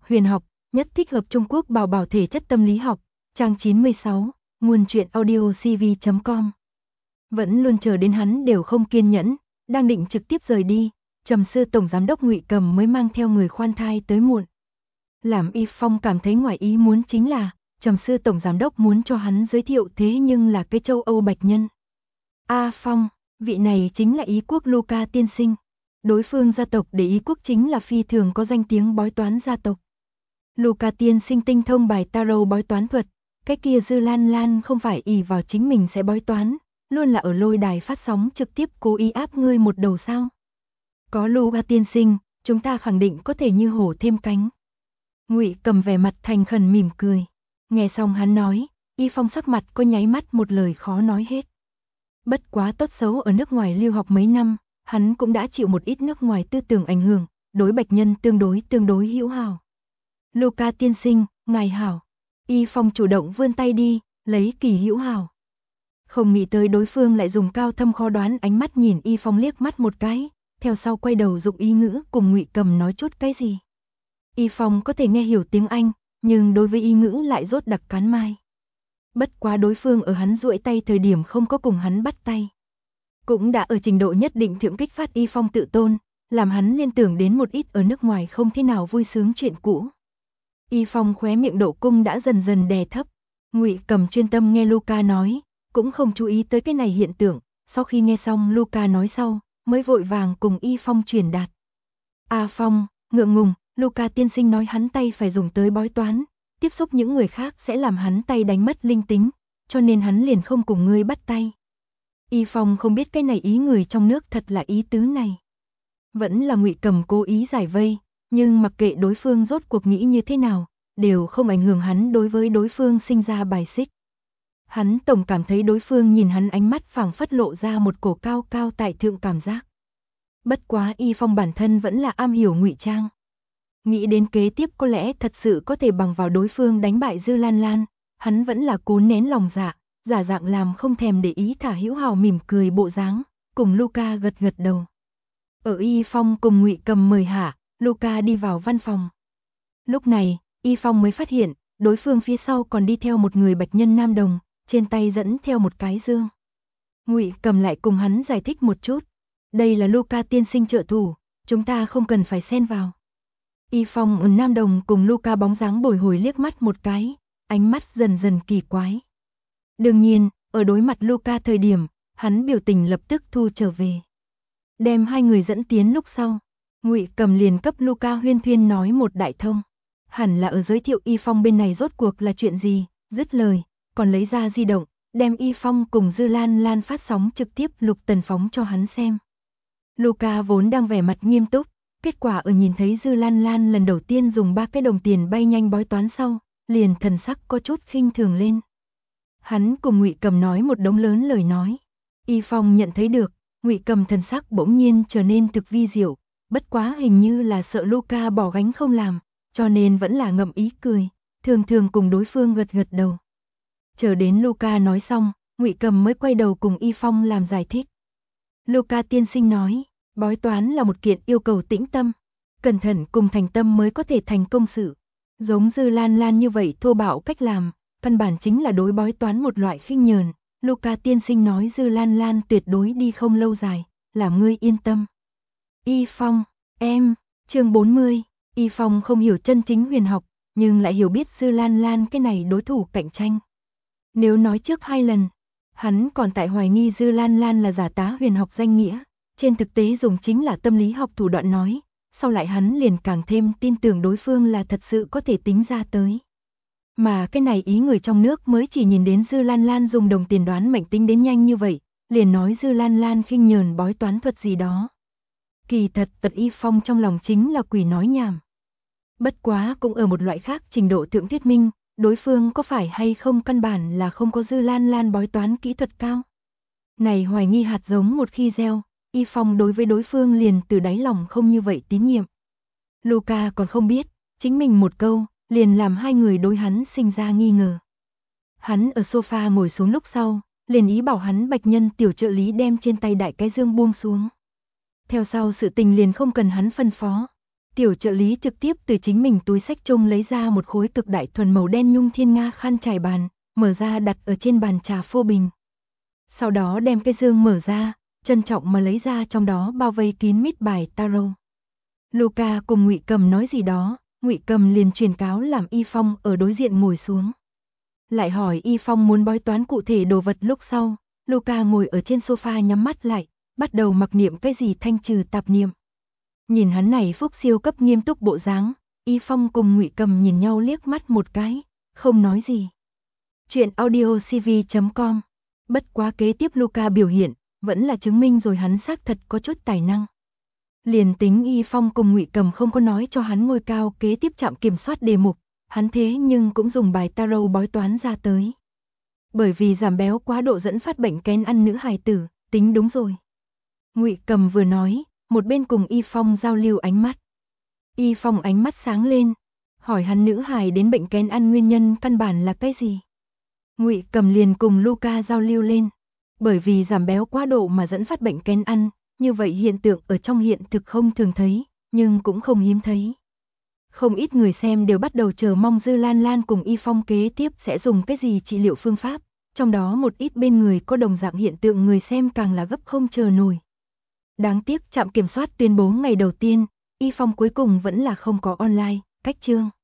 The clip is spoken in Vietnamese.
Huyền học, nhất thích hợp Trung Quốc bảo bảo thể chất tâm lý học, trang 96, nguồn truyện audio cv.com. Vẫn luôn chờ đến hắn đều không kiên nhẫn, đang định trực tiếp rời đi, Trầm sư tổng giám đốc Ngụy Cầm mới mang theo người khoan thai tới muộn. Làm Y Phong cảm thấy ngoài ý muốn chính là, Trầm sư tổng giám đốc muốn cho hắn giới thiệu thế nhưng là cái châu Âu bạch nhân. A Phong, vị này chính là Ý quốc Luca tiên sinh. Đối phương gia tộc để Ý quốc chính là phi thường có danh tiếng bói toán gia tộc. Luca tiên sinh tinh thông bài tarot bói toán thuật, cái kia Dư Lan Lan không phải ỷ vào chính mình sẽ bói toán, luôn là ở lôi đài phát sóng trực tiếp cố ý áp ngươi một đầu sao? Có Luca tiên sinh, chúng ta khẳng định có thể như hổ thêm cánh. Ngụy Cầm vẻ mặt thành khẩn mỉm cười. Nghe xong hắn nói, Y Phong sắc mặt có nháy mắt một lời khó nói hết. Bất quá tốt xấu ở nước ngoài lưu học mấy năm, hắn cũng đã chịu một ít nước ngoài tư tưởng ảnh hưởng, đối bạch nhân tương đối hữu hảo. Luca tiên sinh, ngài hảo. Y Phong chủ động vươn tay đi, lấy kỳ hữu hảo. Không nghĩ tới đối phương lại dùng cao thâm khó đoán ánh mắt nhìn Y Phong liếc mắt một cái, theo sau quay đầu dụng ý ngữ cùng Ngụy Cầm nói chút cái gì. Y Phong có thể nghe hiểu tiếng Anh, nhưng đối với ý ngữ lại rốt đặc cán mai. Bất quá đối phương ở hắn duỗi tay thời điểm không có cùng hắn bắt tay. Cũng đã ở trình độ nhất định thượng kích phát Y Phong tự tôn, làm hắn liên tưởng đến một ít ở nước ngoài không thế nào vui sướng chuyện cũ. Y Phong khóe miệng độ cung đã dần dần đè thấp. Ngụy Cầm chuyên tâm nghe Luca nói, cũng không chú ý tới cái này hiện tượng, sau khi nghe xong Luca nói sau, mới vội vàng cùng Y Phong truyền đạt. A Phong, ngượng ngùng, Luca tiên sinh nói hắn tay phải dùng tới bói toán, tiếp xúc những người khác sẽ làm hắn tay đánh mất linh tính, cho nên hắn liền không cùng ngươi bắt tay. Y Phong không biết cái này ý người trong nước thật là ý tứ này. Vẫn là Ngụy Cầm cố ý giải vây, nhưng mặc kệ đối phương rốt cuộc nghĩ như thế nào, đều không ảnh hưởng hắn đối với đối phương sinh ra bài xích. Hắn tổng cảm thấy đối phương nhìn hắn ánh mắt phảng phất lộ ra một cổ cao cao tại thượng cảm giác. Bất quá Y Phong bản thân vẫn là am hiểu ngụy trang. Nghĩ đến kế tiếp có lẽ thật sự có thể bằng vào đối phương đánh bại Dư Lan Lan, hắn vẫn là cố nén lòng dạ, giả dạng làm không thèm để ý thả hữu hào mỉm cười bộ dáng, cùng Luca gật gật đầu. Ở Y Phong cùng Ngụy Cầm mời hạ, Luca đi vào văn phòng. Lúc này, Y Phong mới phát hiện, đối phương phía sau còn đi theo một người bạch nhân nam đồng, trên tay dẫn theo một cái dương. Ngụy Cầm lại cùng hắn giải thích một chút, đây là Luca tiên sinh trợ thủ, chúng ta không cần phải xen vào. Y Phong nam đồng cùng Luca bóng dáng bồi hồi liếc mắt một cái, ánh mắt dần dần kỳ quái. Đương nhiên, ở đối mặt Luca thời điểm, hắn biểu tình lập tức thu trở về. Đem hai người dẫn tiến lúc sau, Ngụy Cầm liền cấp Luca huyên thuyên nói một đại thông. Hẳn là ở giới thiệu Y Phong bên này rốt cuộc là chuyện gì, dứt lời, còn lấy ra di động, đem Y Phong cùng Dư Lan Lan phát sóng trực tiếp lục tần phóng cho hắn xem. Luca vốn đang vẻ mặt nghiêm túc, kết quả ở nhìn thấy Dư Lan Lan lần đầu tiên dùng 3 cái đồng tiền bay nhanh bói toán sau, liền thần sắc có chút khinh thường lên. Hắn cùng Ngụy Cầm nói một đống lớn lời nói. Y Phong nhận thấy được, Ngụy Cầm thần sắc bỗng nhiên trở nên thực vi diệu, bất quá hình như là sợ Luca bỏ gánh không làm, cho nên vẫn là ngậm ý cười, thường thường cùng đối phương gật gật đầu. Chờ đến Luca nói xong, Ngụy Cầm mới quay đầu cùng Y Phong làm giải thích. Luca tiên sinh nói, bói toán là một kiện yêu cầu tĩnh tâm, cẩn thận cùng thành tâm mới có thể thành công sự. Giống Dư Lan Lan như vậy thô bạo cách làm, căn bản chính là đối bói toán một loại khinh nhờn. Luca tiên sinh nói Dư Lan Lan tuyệt đối đi không lâu dài, làm ngươi yên tâm. Y Phong, em, chương 40, Y Phong không hiểu chân chính huyền học, nhưng lại hiểu biết Dư Lan Lan cái này đối thủ cạnh tranh. Nếu nói trước 2 lần, hắn còn tại hoài nghi Dư Lan Lan là giả tá huyền học danh nghĩa, trên thực tế dùng chính là tâm lý học thủ đoạn nói, sau lại hắn liền càng thêm tin tưởng đối phương là thật sự có thể tính ra tới. Mà cái này ý người trong nước mới chỉ nhìn đến Dư Lan Lan dùng đồng tiền đoán mệnh tính đến nhanh như vậy, liền nói Dư Lan Lan khinh nhờn bói toán thuật gì đó. Kỳ thật tật Y Phong trong lòng chính là quỷ nói nhảm. Bất quá cũng ở một loại khác trình độ thượng thuyết minh, đối phương có phải hay không căn bản là không có Dư Lan Lan bói toán kỹ thuật cao. Này hoài nghi hạt giống một khi gieo, Y Phong đối với đối phương liền từ đáy lòng không như vậy tín nhiệm. Luca còn không biết, chính mình một câu, liền làm hai người đối hắn sinh ra nghi ngờ. Hắn ở sofa ngồi xuống lúc sau, liền ý bảo hắn bạch nhân tiểu trợ lý đem trên tay đại cái dương buông xuống. Theo sau sự tình liền không cần hắn phân phó. Tiểu trợ lý trực tiếp từ chính mình túi xách chung lấy ra một khối cực đại thuần màu đen nhung thiên nga khăn trải bàn, mở ra đặt ở trên bàn trà phô bình. Sau đó đem cái dương mở ra, trân trọng mà lấy ra trong đó bao vây kín mít bài tarot. Luca cùng Ngụy Cầm nói gì đó, Ngụy Cầm liền truyền cáo làm Y Phong ở đối diện ngồi xuống. Lại hỏi Y Phong muốn bói toán cụ thể đồ vật lúc sau, Luca ngồi ở trên sofa nhắm mắt lại, bắt đầu mặc niệm cái gì thanh trừ tạp niệm. Nhìn hắn này phúc siêu cấp nghiêm túc bộ dáng, Y Phong cùng Ngụy Cầm nhìn nhau liếc mắt một cái, không nói gì. Chuyện audiocv.com. Bất quá kế tiếp Luca biểu hiện, vẫn là chứng minh rồi hắn xác thật có chút tài năng. Liền tính Y Phong cùng Ngụy Cầm không có nói cho hắn ngôi cao kế tiếp trạm kiểm soát đề mục, hắn thế nhưng cũng dùng bài tarot bói toán ra tới. Bởi vì giảm béo quá độ dẫn phát bệnh kén ăn nữ hài tử, tính đúng rồi. Ngụy Cầm vừa nói, một bên cùng Y Phong giao lưu ánh mắt. Y Phong ánh mắt sáng lên, hỏi hắn nữ hài đến bệnh kén ăn nguyên nhân căn bản là cái gì. Ngụy Cầm liền cùng Luca giao lưu lên, bởi vì giảm béo quá độ mà dẫn phát bệnh kén ăn, như vậy hiện tượng ở trong hiện thực không thường thấy, nhưng cũng không hiếm thấy. Không ít người xem đều bắt đầu chờ mong Dư Lan Lan cùng Y Phong kế tiếp sẽ dùng cái gì trị liệu phương pháp, trong đó một ít bên người có đồng dạng hiện tượng người xem càng là gấp không chờ nổi. Đáng tiếc trạm kiểm soát tuyên bố ngày đầu tiên, Y Phong cuối cùng vẫn là không có online, cách chương.